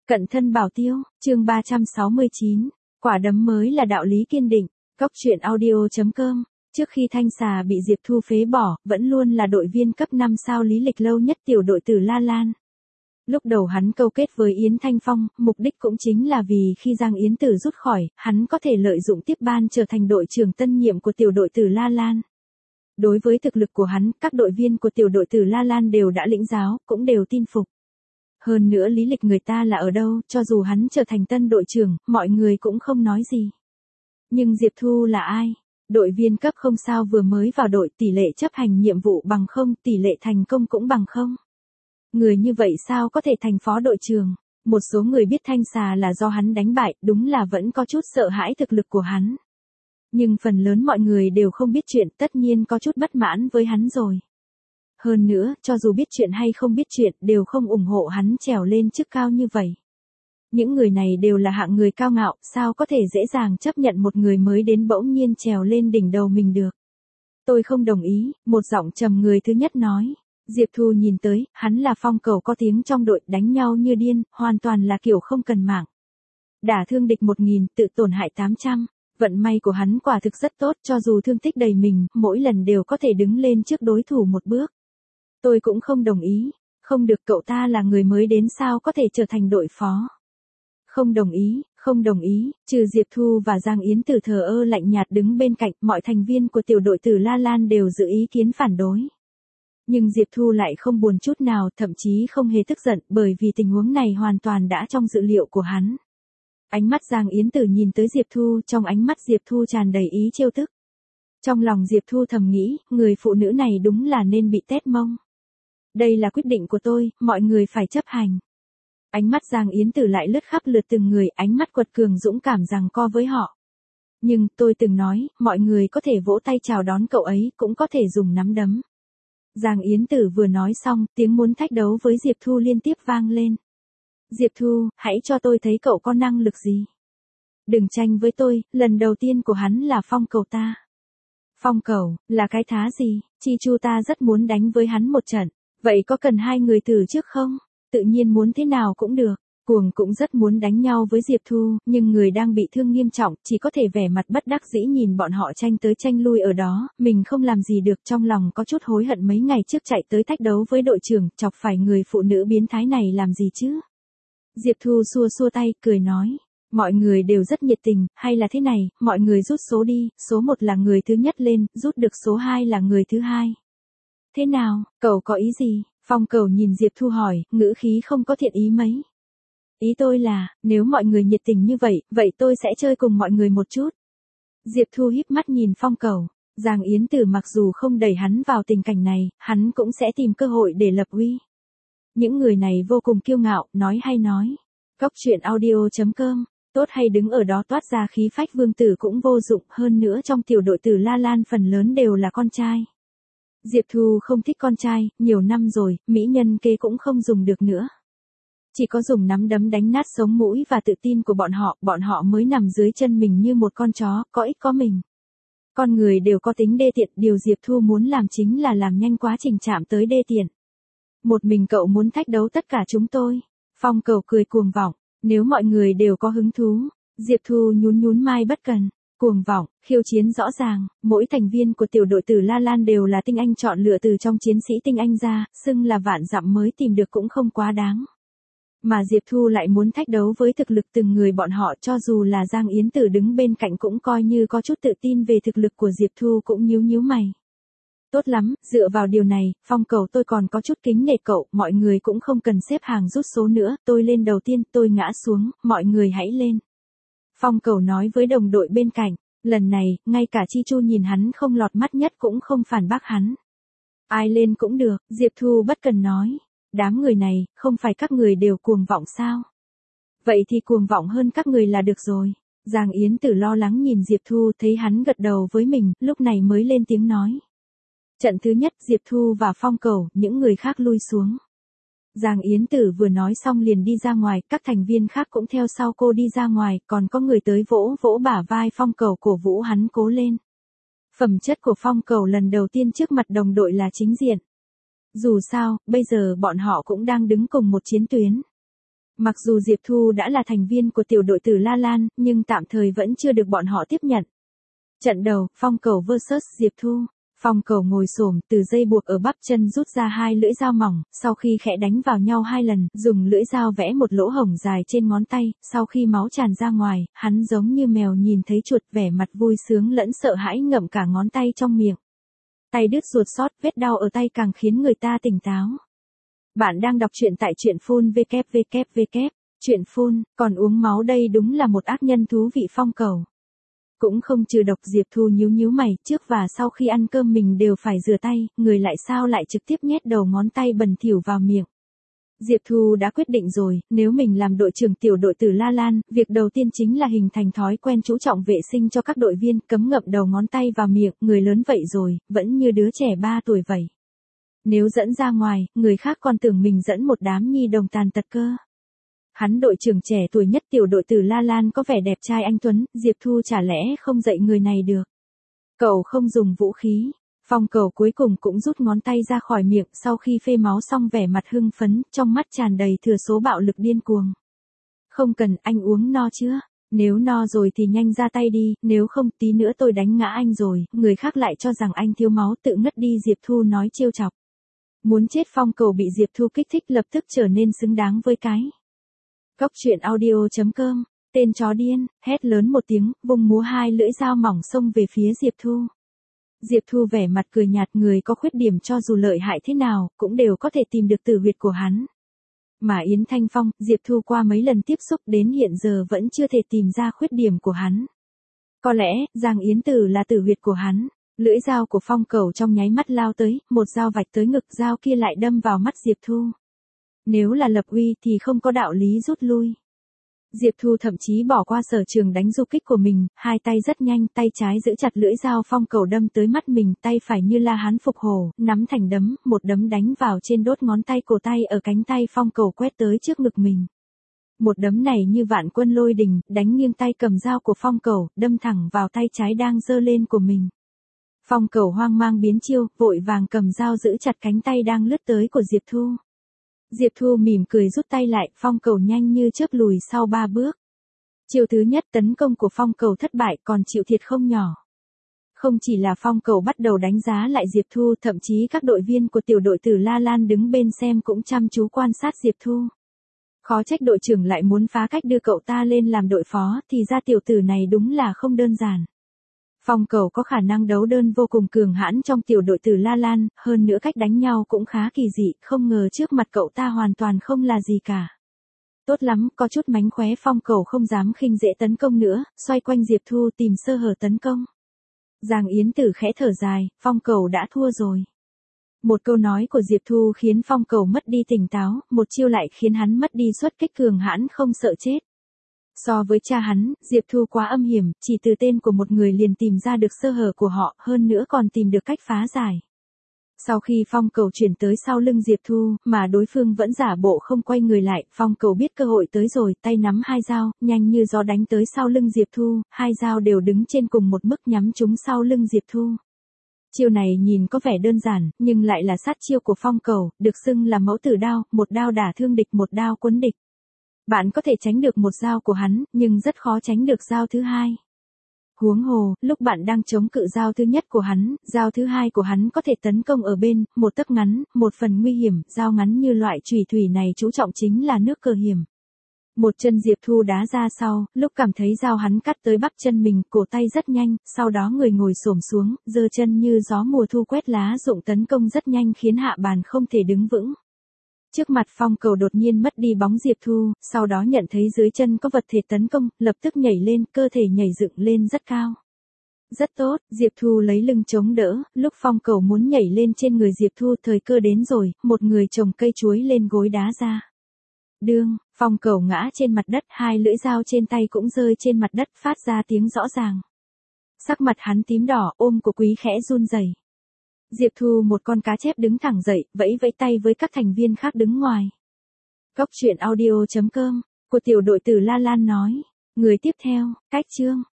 Cận thân bảo tiêu, chương 369, quả đấm mới là đạo lý kiên định, góc truyện audio.com. Trước khi Thanh Xà bị Diệp Thu phế bỏ, vẫn luôn là đội viên cấp 5 sao lý lịch lâu nhất tiểu đội Tử La Lan. Lúc đầu hắn câu kết với Yến Thanh Phong, mục đích cũng chính là vì khi Giang Yến Tử rút khỏi, hắn có thể lợi dụng tiếp ban trở thành đội trưởng tân nhiệm của tiểu đội Tử La Lan. Đối với thực lực của hắn, các đội viên của tiểu đội Tử La Lan đều đã lĩnh giáo, cũng đều tin phục. Hơn nữa lý lịch người ta là ở đâu, cho dù hắn trở thành tân đội trưởng, mọi người cũng không nói gì. Nhưng Diệp Thu là ai? Đội viên cấp không sao vừa mới vào đội, tỷ lệ chấp hành nhiệm vụ bằng không, tỷ lệ thành công cũng bằng không. Người như vậy sao có thể thành phó đội trưởng? Một số người biết Thanh Xà là do hắn đánh bại, đúng là vẫn có chút sợ hãi thực lực của hắn. Nhưng phần lớn mọi người đều không biết chuyện, tất nhiên có chút bất mãn với hắn rồi. Hơn nữa, cho dù biết chuyện hay không biết chuyện, đều không ủng hộ hắn trèo lên chức cao như vậy. Những người này đều là hạng người cao ngạo, sao có thể dễ dàng chấp nhận một người mới đến bỗng nhiên trèo lên đỉnh đầu mình được. Tôi không đồng ý, một giọng trầm người thứ nhất nói. Diệp Thu nhìn tới, hắn là phong cầu có tiếng trong đội, đánh nhau như điên, hoàn toàn là kiểu không cần mạng. Đả thương địch 1000, tự tổn hại 800. Vận may của hắn quả thực rất tốt, cho dù thương tích đầy mình, mỗi lần đều có thể đứng lên trước đối thủ một bước. Tôi cũng không đồng ý, không được, cậu ta là người mới đến sao có thể trở thành đội phó. Không đồng ý, trừ Diệp Thu và Giang Yến Tử thờ ơ lạnh nhạt đứng bên cạnh, mọi thành viên của tiểu đội Tử La Lan đều giữ ý kiến phản đối. Nhưng Diệp Thu lại không buồn chút nào, thậm chí không hề tức giận, bởi vì tình huống này hoàn toàn đã trong dự liệu của hắn. Ánh mắt Giang Yến Tử nhìn tới Diệp Thu, trong ánh mắt Diệp Thu tràn đầy ý trêu tức. Trong lòng Diệp Thu thầm nghĩ, người phụ nữ này đúng là nên bị tét mông. Đây là quyết định của tôi, mọi người phải chấp hành. Ánh mắt Giang Yến Tử lại lướt khắp lượt từng người, ánh mắt quật cường dũng cảm giằng co với họ. Nhưng, tôi từng nói, mọi người có thể vỗ tay chào đón cậu ấy, cũng có thể dùng nắm đấm. Giang Yến Tử vừa nói xong, tiếng muốn thách đấu với Diệp Thu liên tiếp vang lên. Diệp Thu, hãy cho tôi thấy cậu có năng lực gì. Đừng tranh với tôi, lần đầu tiên của hắn là phong cầu ta. Phong cầu, là cái thá gì, Chi Chu ta rất muốn đánh với hắn một trận. Vậy có cần hai người thử trước không? Tự nhiên muốn thế nào cũng được. Cuồng cũng rất muốn đánh nhau với Diệp Thu, nhưng người đang bị thương nghiêm trọng, chỉ có thể vẻ mặt bất đắc dĩ nhìn bọn họ tranh tới tranh lui ở đó, mình không làm gì được, trong lòng có chút hối hận mấy ngày trước chạy tới thách đấu với đội trưởng, chọc phải người phụ nữ biến thái này làm gì chứ? Diệp Thu xua xua tay, cười nói. Mọi người đều rất nhiệt tình, hay là thế này, mọi người rút số đi, số 1 là người thứ nhất lên, rút được số 2 là người thứ hai. Thế nào, cậu có ý gì? Phong cầu nhìn Diệp Thu hỏi, ngữ khí không có thiện ý mấy. Ý tôi là, nếu mọi người nhiệt tình như vậy, vậy tôi sẽ chơi cùng mọi người một chút. Diệp Thu híp mắt nhìn phong cầu. Giang Yến Tử mặc dù không đẩy hắn vào tình cảnh này, hắn cũng sẽ tìm cơ hội để lập uy. Những người này vô cùng kiêu ngạo, nói hay nói. Góc truyện audio.com, tốt hay đứng ở đó toát ra khí phách vương tử cũng vô dụng, hơn nữa trong tiểu đội Tử La Lan phần lớn đều là con trai. Diệp Thu không thích con trai, nhiều năm rồi, mỹ nhân kế cũng không dùng được nữa. Chỉ có dùng nắm đấm đánh nát sống mũi và tự tin của bọn họ mới nằm dưới chân mình như một con chó, có ích có mình. Con người đều có tính đê tiện, điều Diệp Thu muốn làm chính là làm nhanh quá trình chạm tới đê tiện. Một mình cậu muốn thách đấu tất cả chúng tôi. Phong cầu cười cuồng vọng, nếu mọi người đều có hứng thú. Diệp Thu nhún mai bất cần. Cuồng vọng, khiêu chiến rõ ràng, mỗi thành viên của tiểu đội Tử La Lan đều là tinh anh chọn lựa từ trong chiến sĩ tinh anh ra, xưng là vạn dặm mới tìm được cũng không quá đáng. Mà Diệp Thu lại muốn thách đấu với thực lực từng người bọn họ, cho dù là Giang Yến Tử đứng bên cạnh cũng coi như có chút tự tin về thực lực của Diệp Thu cũng nhíu mày. Tốt lắm, dựa vào điều này, phong cầu tôi còn có chút kính nể cậu, mọi người cũng không cần xếp hàng rút số nữa, tôi lên đầu tiên, tôi ngã xuống, mọi người hãy lên. Phong cầu nói với đồng đội bên cạnh, lần này, ngay cả Chi Chu nhìn hắn không lọt mắt nhất cũng không phản bác hắn. Ai lên cũng được, Diệp Thu bất cần nói. Đám người này, không phải các người đều cuồng vọng sao? Vậy thì cuồng vọng hơn các người là được rồi. Giang Yến Tử lo lắng nhìn Diệp Thu, thấy hắn gật đầu với mình, lúc này mới lên tiếng nói. Trận thứ nhất, Diệp Thu và phong cầu, những người khác lui xuống. Giang Yến Tử vừa nói xong liền đi ra ngoài, các thành viên khác cũng theo sau cô đi ra ngoài, còn có người tới vỗ bả vai phong cầu cổ vũ hắn cố lên. Phẩm chất của phong cầu lần đầu tiên trước mặt đồng đội là chính diện. Dù sao, bây giờ bọn họ cũng đang đứng cùng một chiến tuyến. Mặc dù Diệp Thu đã là thành viên của tiểu đội Tử La Lan, nhưng tạm thời vẫn chưa được bọn họ tiếp nhận. Trận đầu, Phong Cầu vs Diệp Thu. Phong Cầu ngồi xổm, từ dây buộc ở bắp chân rút ra 2 lưỡi dao mỏng, sau khi khẽ đánh vào nhau 2 lần, dùng lưỡi dao vẽ một lỗ hổng dài trên ngón tay, sau khi máu tràn ra ngoài, hắn giống như mèo nhìn thấy chuột, vẻ mặt vui sướng lẫn sợ hãi ngậm cả ngón tay trong miệng. Tay đứt ruột sót, vết đau ở tay càng khiến người ta tỉnh táo. Bạn đang đọc truyện tại truyện phun www. Truyện phun, còn uống máu đây đúng là một ác nhân thú vị. Phong Cầu cũng không trừ độc. Diệp Thu nhíu mày, trước và sau khi ăn cơm mình đều phải rửa tay, người lại sao lại trực tiếp nhét đầu ngón tay bẩn thỉu vào miệng. Diệp Thu đã quyết định rồi, nếu mình làm đội trưởng tiểu đội Tử La Lan, việc đầu tiên chính là hình thành thói quen chú trọng vệ sinh cho các đội viên, cấm ngậm đầu ngón tay vào miệng, người lớn vậy rồi, vẫn như đứa trẻ 3 tuổi vậy. Nếu dẫn ra ngoài, người khác còn tưởng mình dẫn một đám nhi đồng tàn tật cơ. Hắn đội trưởng trẻ tuổi nhất tiểu đội Tử La Lan có vẻ đẹp trai anh tuấn, Diệp Thu chả lẽ không dạy người này được. Cậu không dùng vũ khí. Phong Cầu cuối cùng cũng rút ngón tay ra khỏi miệng sau khi phê máu xong, vẻ mặt hưng phấn, trong mắt tràn đầy thừa số bạo lực điên cuồng. Không cần, anh uống no chưa? Nếu no rồi thì nhanh ra tay đi, nếu không tí nữa tôi đánh ngã anh rồi, người khác lại cho rằng anh thiếu máu tự ngất đi. Diệp Thu nói trêu chọc. Muốn chết. Phong Cầu bị Diệp Thu kích thích lập tức trở nên xứng đáng với cái. Góc truyện audio.com, tên chó điên, hét lớn một tiếng, vung múa 2 lưỡi dao mỏng xông về phía Diệp Thu. Diệp Thu vẻ mặt cười nhạt, người có khuyết điểm cho dù lợi hại thế nào, cũng đều có thể tìm được tử huyệt của hắn. Mà Yến Thanh Phong, Diệp Thu qua mấy lần tiếp xúc đến hiện giờ vẫn chưa thể tìm ra khuyết điểm của hắn. Có lẽ, Giang Yến Tử là tử huyệt của hắn. Lưỡi dao của Phong Cầu trong nháy mắt lao tới, một dao vạch tới ngực, dao kia lại đâm vào mắt Diệp Thu. Nếu là lập uy thì không có đạo lý rút lui. Diệp Thu thậm chí bỏ qua sở trường đánh du kích của mình, 2 tay rất nhanh, tay trái giữ chặt lưỡi dao Phong Cầu đâm tới mắt mình, tay phải như La Hán phục hổ, nắm thành đấm, một đấm đánh vào trên đốt ngón tay, cổ tay ở cánh tay Phong Cầu quét tới trước ngực mình. Một đấm này như vạn quân lôi đình, đánh nghiêng tay cầm dao của Phong Cầu, đâm thẳng vào tay trái đang giơ lên của mình. Phong Cầu hoang mang biến chiêu, vội vàng cầm dao giữ chặt cánh tay đang lướt tới của Diệp Thu. Diệp Thu mỉm cười rút tay lại, Phong Cầu nhanh như chớp lùi sau 3 bước. Chiêu thứ nhất tấn công của Phong Cầu thất bại, còn chịu thiệt không nhỏ. Không chỉ là Phong Cầu bắt đầu đánh giá lại Diệp Thu, thậm chí các đội viên của tiểu đội Tử La Lan đứng bên xem cũng chăm chú quan sát Diệp Thu. Khó trách đội trưởng lại muốn phá cách đưa cậu ta lên làm đội phó, thì ra tiểu tử này đúng là không đơn giản. Phong Cầu có khả năng đấu đơn vô cùng cường hãn trong tiểu đội Tử La Lan, hơn nữa cách đánh nhau cũng khá kỳ dị, không ngờ trước mặt cậu ta hoàn toàn không là gì cả. Tốt lắm, có chút mánh khóe. Phong Cầu không dám khinh dễ tấn công nữa, xoay quanh Diệp Thu tìm sơ hở tấn công. Giang Yến Tử khẽ thở dài, Phong Cầu đã thua rồi. Một câu nói của Diệp Thu khiến Phong Cầu mất đi tỉnh táo, một chiêu lại khiến hắn mất đi xuất kích cường hãn không sợ chết. So với cha hắn, Diệp Thu quá âm hiểm, chỉ từ tên của một người liền tìm ra được sơ hở của họ, hơn nữa còn tìm được cách phá giải. Sau khi Phong Cầu chuyển tới sau lưng Diệp Thu, mà đối phương vẫn giả bộ không quay người lại, Phong Cầu biết cơ hội tới rồi, tay nắm 2 dao, nhanh như gió đánh tới sau lưng Diệp Thu, 2 dao đều đứng trên cùng một mức nhắm trúng sau lưng Diệp Thu. Chiêu này nhìn có vẻ đơn giản, nhưng lại là sát chiêu của Phong Cầu, được xưng là mẫu tử đao, một đao đả thương địch, một đao quấn địch. Bạn có thể tránh được một dao của hắn, nhưng rất khó tránh được dao thứ hai. Huống hồ, lúc bạn đang chống cự dao thứ nhất của hắn, dao thứ hai của hắn có thể tấn công ở bên, một tấc ngắn, một phần nguy hiểm, dao ngắn như loại chùy thủy này chú trọng chính là nước cờ hiểm. Một chân Diệp Thu đá ra sau, lúc cảm thấy dao hắn cắt tới bắp chân mình, cổ tay rất nhanh, sau đó người ngồi xổm xuống, giơ chân như gió mùa thu quét lá rụng tấn công rất nhanh khiến hạ bàn không thể đứng vững. Trước mặt Phong Cầu đột nhiên mất đi bóng Diệp Thu, sau đó nhận thấy dưới chân có vật thể tấn công, lập tức nhảy lên, cơ thể nhảy dựng lên rất cao. Rất tốt, Diệp Thu lấy lưng chống đỡ, lúc Phong Cầu muốn nhảy lên trên người Diệp Thu, thời cơ đến rồi, một người trồng cây chuối lên gối đá ra. Đương, Phong Cầu ngã trên mặt đất, 2 lưỡi dao trên tay cũng rơi trên mặt đất, phát ra tiếng rõ ràng. Sắc mặt hắn tím đỏ, ôm của Quý khẽ run rẩy. Diệp Thu một con cá chép đứng thẳng dậy, vẫy vẫy tay với các thành viên khác đứng ngoài. Góc truyện audio.com, của tiểu đội Tử La Lan nói. Người tiếp theo, Cách Chương.